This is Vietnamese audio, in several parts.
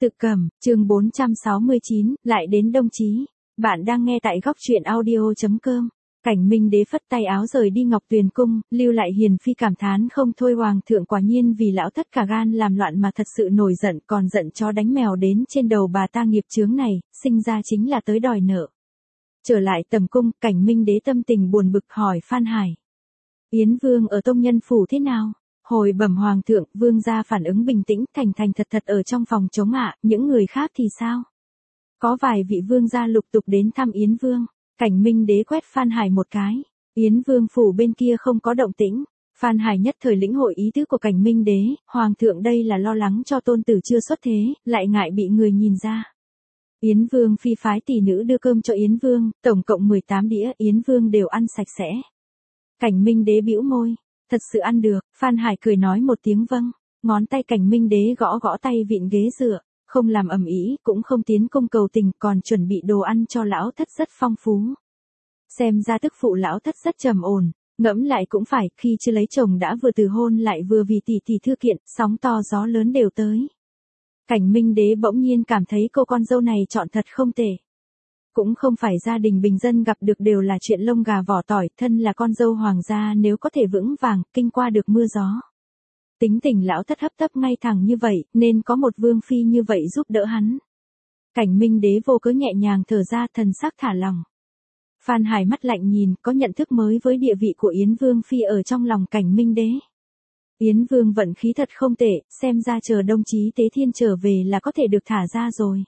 Tự Cầm, chương 469, lại đến đồng chí. Bạn đang nghe tại góc truyện audio.com. Cảnh Minh Đế phất tay áo rời đi Ngọc Tuyền cung, lưu lại Hiền phi cảm thán không thôi. Hoàng thượng quả nhiên vì lão thất cả gan làm loạn mà thật sự nổi giận, còn giận chó đánh mèo đến trên đầu bà ta. Nghiệp chướng này, sinh ra chính là tới đòi nợ. Trở lại tầm cung, Cảnh Minh Đế tâm tình buồn bực hỏi Phan Hải. Yến Vương ở Tông Nhân phủ thế nào? Hồi bẩm Hoàng thượng, Vương gia phản ứng bình tĩnh, thành thành thật thật ở trong phòng chống ạ. Những người khác thì sao? Có vài vị vương gia lục tục đến thăm Yến Vương. Cảnh Minh Đế quét Phan Hải một cái. Yến Vương phủ bên kia không có động tĩnh. Phan Hải nhất thời lĩnh hội ý tứ của Cảnh Minh Đế. Hoàng thượng đây là lo lắng cho tôn tử chưa xuất thế, lại ngại bị người nhìn ra. Yến Vương phi phái tỷ nữ đưa cơm cho Yến Vương, tổng cộng 18 đĩa, Yến Vương đều ăn sạch sẽ. Cảnh Minh Đế bĩu môi. Thật sự ăn được. Phan Hải cười nói một tiếng vâng. Ngón tay Cảnh Minh Đế gõ gõ tay vịn ghế dựa. Không làm ầm ĩ, cũng không tiến công cầu tình, còn chuẩn bị đồ ăn cho lão thất rất phong phú. Xem ra tức phụ lão thất rất trầm ổn. Ngẫm lại cũng phải, khi chưa lấy chồng đã vừa từ hôn lại vừa vì tỷ thư kiện, sóng to gió lớn đều tới. Cảnh Minh Đế bỗng nhiên cảm thấy cô con dâu này chọn thật không tệ. Cũng không phải gia đình bình dân gặp được đều là chuyện lông gà vỏ tỏi, thân là con dâu hoàng gia nếu có thể vững vàng, kinh qua được mưa gió. Tính tình lão thất hấp tấp ngay thẳng như vậy, nên có một vương phi như vậy giúp đỡ hắn. Cảnh Minh Đế vô cớ nhẹ nhàng thở ra, thần sắc thả lòng. Phan Hải mắt lạnh nhìn, có nhận thức mới với địa vị của Yến Vương phi ở trong lòng Cảnh Minh Đế. Yến Vương vận khí thật không tệ, xem ra chờ đồng chí Tế Thiên trở về là có thể được thả ra rồi.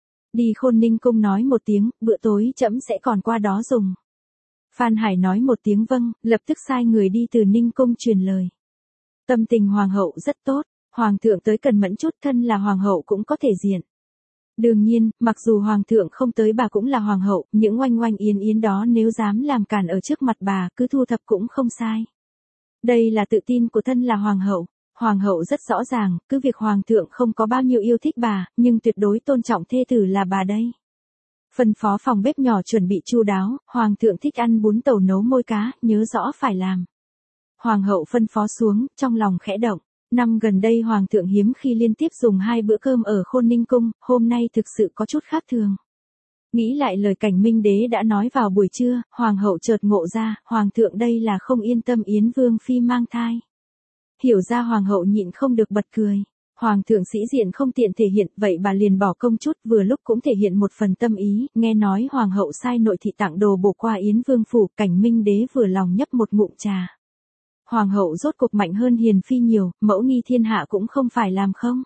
Đi Khôn Ninh cung nói một tiếng, bữa tối trẫm sẽ còn qua đó dùng. Phan Hải nói một tiếng vâng, lập tức sai người đi từ Ninh cung truyền lời. Tâm tình hoàng hậu rất tốt, hoàng thượng tới cần mẫn chút, thân là hoàng hậu cũng có thể diện. Đương nhiên, mặc dù hoàng thượng không tới bà cũng là hoàng hậu, những oanh oanh yến yến đó nếu dám làm cản ở trước mặt bà, cứ thu thập cũng không sai. Đây là tự tin của thân là hoàng hậu. Hoàng hậu rất rõ ràng, cứ việc hoàng thượng không có bao nhiêu yêu thích bà, nhưng tuyệt đối tôn trọng thê tử là bà đây. Phân phó phòng bếp nhỏ chuẩn bị chu đáo, hoàng thượng thích ăn bún tàu nấu môi cá, nhớ rõ phải làm. Hoàng hậu phân phó xuống, trong lòng khẽ động. Năm gần đây hoàng thượng hiếm khi liên tiếp dùng 2 bữa cơm ở Khôn Ninh cung, hôm nay thực sự có chút khác thường. Nghĩ lại lời Cảnh Minh Đế đã nói vào buổi trưa, hoàng hậu chợt ngộ ra, hoàng thượng đây là không yên tâm Yến Vương phi mang thai. Hiểu ra hoàng hậu nhịn không được bật cười. Hoàng thượng sĩ diện không tiện thể hiện, vậy bà liền bỏ công chút, vừa lúc cũng thể hiện một phần tâm ý. Nghe nói hoàng hậu sai nội thị tặng đồ bổ qua Yến Vương phủ, Cảnh Minh Đế vừa lòng nhấp một ngụm trà. Hoàng hậu rốt cuộc mạnh hơn Hiền phi nhiều, mẫu nghi thiên hạ cũng không phải làm không.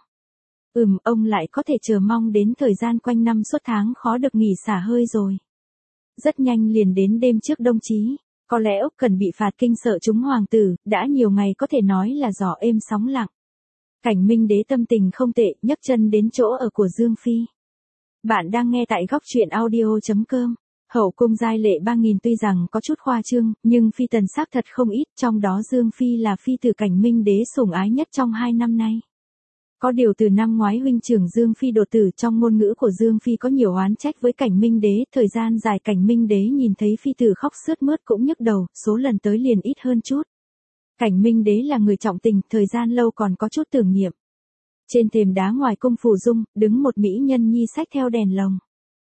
Ông lại có thể chờ mong đến thời gian quanh năm suốt tháng khó được nghỉ xả hơi rồi. Rất nhanh liền đến đêm trước đông chí. Có lẽ Úc cần bị phạt kinh sợ chúng hoàng tử, đã nhiều ngày có thể nói là gió êm sóng lặng. Cảnh Minh Đế tâm tình không tệ, nhấc chân đến chỗ ở của Dương Phi. Bạn đang nghe tại góc truyện audio.com. Hậu cung giai lệ 3000 tuy rằng có chút khoa trương, nhưng phi tần xác thật không ít, trong đó Dương Phi là phi tử Cảnh Minh Đế sủng ái nhất trong 2 năm nay. Có điều từ năm ngoái huynh trưởng Dương Phi đột tử, trong ngôn ngữ của Dương Phi có nhiều oán trách với Cảnh Minh Đế, thời gian dài Cảnh Minh Đế nhìn thấy phi tử khóc sướt mướt cũng nhức đầu, số lần tới liền ít hơn chút. Cảnh Minh Đế là người trọng tình, thời gian lâu còn có chút tưởng niệm. Trên thềm đá ngoài cung Phủ Dung, đứng một mỹ nhân nhi xách theo đèn lồng.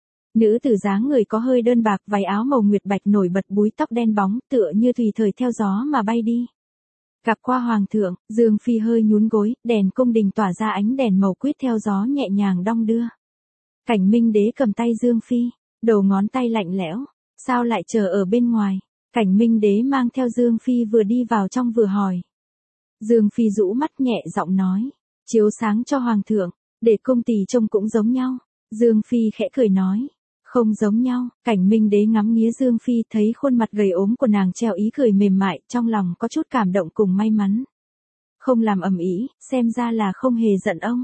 Nữ tử dáng người có hơi đơn bạc, váy áo màu nguyệt bạch nổi bật, búi tóc đen bóng, tựa như tùy thời theo gió mà bay đi. Gặp qua hoàng thượng, Dương Phi hơi nhún gối, đèn cung đình tỏa ra ánh đèn màu quýt theo gió nhẹ nhàng đong đưa. Cảnh Minh Đế cầm tay Dương Phi, đầu ngón tay lạnh lẽo, sao lại chờ ở bên ngoài? Cảnh Minh Đế mang theo Dương Phi vừa đi vào trong vừa hỏi. Dương Phi rũ mắt nhẹ giọng nói, chiếu sáng cho hoàng thượng, để cung tỳ trông cũng giống nhau. Dương Phi khẽ cười nói, không giống nhau. Cảnh Minh Đế ngắm nghía Dương Phi, thấy khuôn mặt gầy ốm của nàng treo ý cười mềm mại, trong lòng có chút cảm động cùng may mắn. Không làm ầm ĩ, xem ra là không hề giận ông.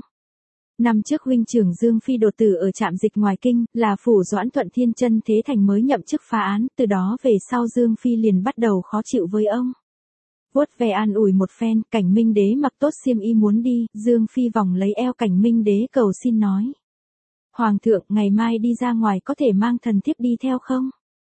Năm trước huynh trưởng Dương Phi đột tử ở trạm dịch ngoài kinh, là phủ Doãn Thuận Thiên Chân Thế Thành mới nhậm chức phá án, từ đó về sau Dương Phi liền bắt đầu khó chịu với ông. Vuốt ve an ủi một phen, Cảnh Minh Đế mặc tốt xiêm y muốn đi, Dương Phi vòng lấy eo Cảnh Minh Đế cầu xin nói. Hoàng thượng, ngày mai đi ra ngoài có thể mang thần thiếp đi theo không?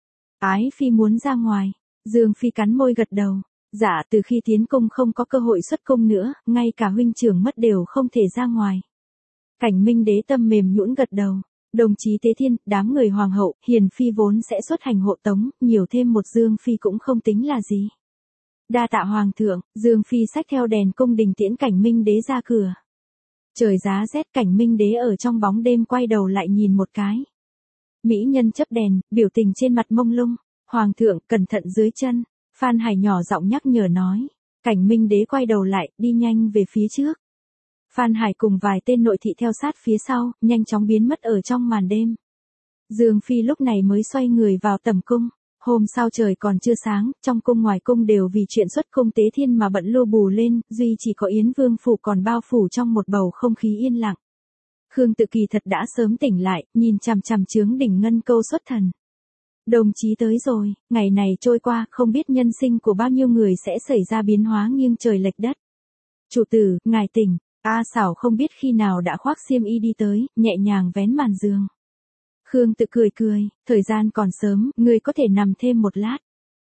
Ái Phi muốn ra ngoài. Dương Phi cắn môi gật đầu. Dạ, từ khi tiến cung không có cơ hội xuất cung nữa, ngay cả huynh trưởng mất đều không thể ra ngoài. Cảnh Minh Đế tâm mềm nhũn gật đầu. Đồng chí Tế Thiên, đám người hoàng hậu, hiền phi vốn sẽ xuất hành hộ tống, nhiều thêm một Dương phi cũng không tính là gì. Đa tạ hoàng thượng, Dương phi xách theo đèn cung đình tiễn Cảnh Minh Đế ra cửa. Trời giá rét, Cảnh Minh Đế ở trong bóng đêm quay đầu lại nhìn một cái. Mỹ nhân chấp đèn, biểu tình trên mặt mông lung. Hoàng thượng, cẩn thận dưới chân. Phan Hải nhỏ giọng nhắc nhở nói. Cảnh Minh Đế quay đầu lại, đi nhanh về phía trước. Phan Hải cùng vài tên nội thị theo sát phía sau, nhanh chóng biến mất ở trong màn đêm. Dương Phi lúc này mới xoay người vào tầm cung. Hôm sau trời còn chưa sáng, trong cung ngoài cung đều vì chuyện xuất cung Tế Thiên mà bận lô bù lên, duy chỉ có Yến Vương phủ còn bao phủ trong một bầu không khí yên lặng. Khương Tự Kỳ thật đã sớm tỉnh lại, nhìn chằm chằm chướng đỉnh ngân câu xuất thần. Đồng chí tới rồi, ngày này trôi qua, không biết nhân sinh của bao nhiêu người sẽ xảy ra biến hóa nghiêng trời lệch đất. Chủ tử, ngài tỉnh. A Xảo không biết khi nào đã khoác xiêm y đi tới, nhẹ nhàng vén màn giường. Khương Tự cười cười, thời gian còn sớm, ngươi có thể nằm thêm một lát.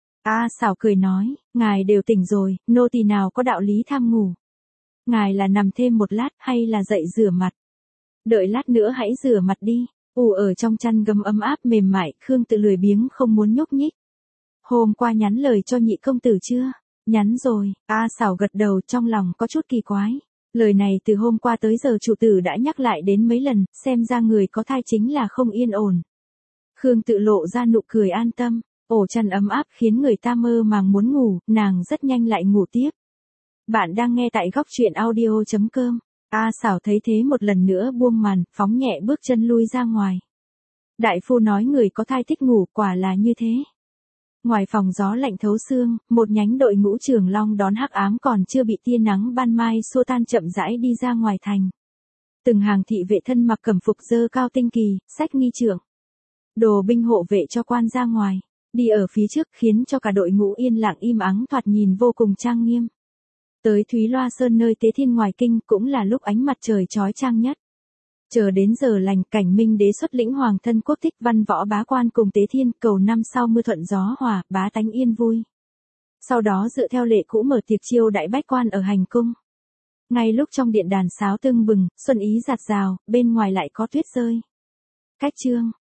A Xảo cười nói, ngài đều tỉnh rồi, nô tỳ nào có đạo lý tham ngủ. Ngài là nằm thêm một lát hay là dậy rửa mặt? Đợi lát nữa hãy rửa mặt đi. Ở trong chăn gấm ấm áp mềm mại, Khương Tự lười biếng không muốn nhúc nhích. Hôm qua nhắn lời cho nhị công tử chưa? Nhắn rồi. A Xảo gật đầu, trong lòng có chút kỳ quái. Lời này từ hôm qua tới giờ chủ tử đã nhắc lại đến mấy lần, xem ra người có thai chính là không yên ổn. Khương Tự lộ ra nụ cười an tâm, ổ chăn ấm áp khiến người ta mơ màng muốn ngủ, nàng rất nhanh lại ngủ tiếp. Bạn đang nghe tại góc truyện audio.com. A Xảo thấy thế một lần nữa buông màn, phóng nhẹ bước chân lui ra ngoài. Đại phu nói người có thai thích ngủ, quả là như thế. Ngoài phòng gió lạnh thấu xương, một nhánh đội ngũ Trường Long đón hắc ám còn chưa bị tia nắng ban mai xua tan chậm rãi đi ra ngoài thành. Từng hàng thị vệ thân mặc cẩm phục dơ cao tinh kỳ, xách nghi trượng. Đồ binh hộ vệ cho quan ra ngoài, đi ở phía trước khiến cho cả đội ngũ yên lặng im ắng thoạt nhìn vô cùng trang nghiêm. Tới Thúy Loa Sơn nơi Tế Thiên ngoài kinh cũng là lúc ánh mặt trời chói chang nhất. Chờ đến giờ lành, Cảnh Minh Đế xuất lĩnh hoàng thân quốc thích văn võ bá quan cùng Tế Thiên cầu năm sau mưa thuận gió hòa, bá tánh yên vui. Sau đó dựa theo lệ cũ mở tiệc chiêu đãi bách quan ở hành cung. Ngay lúc trong điện đàn sáo tưng bừng, xuân ý rạt rào, bên ngoài lại có tuyết rơi. Cách chương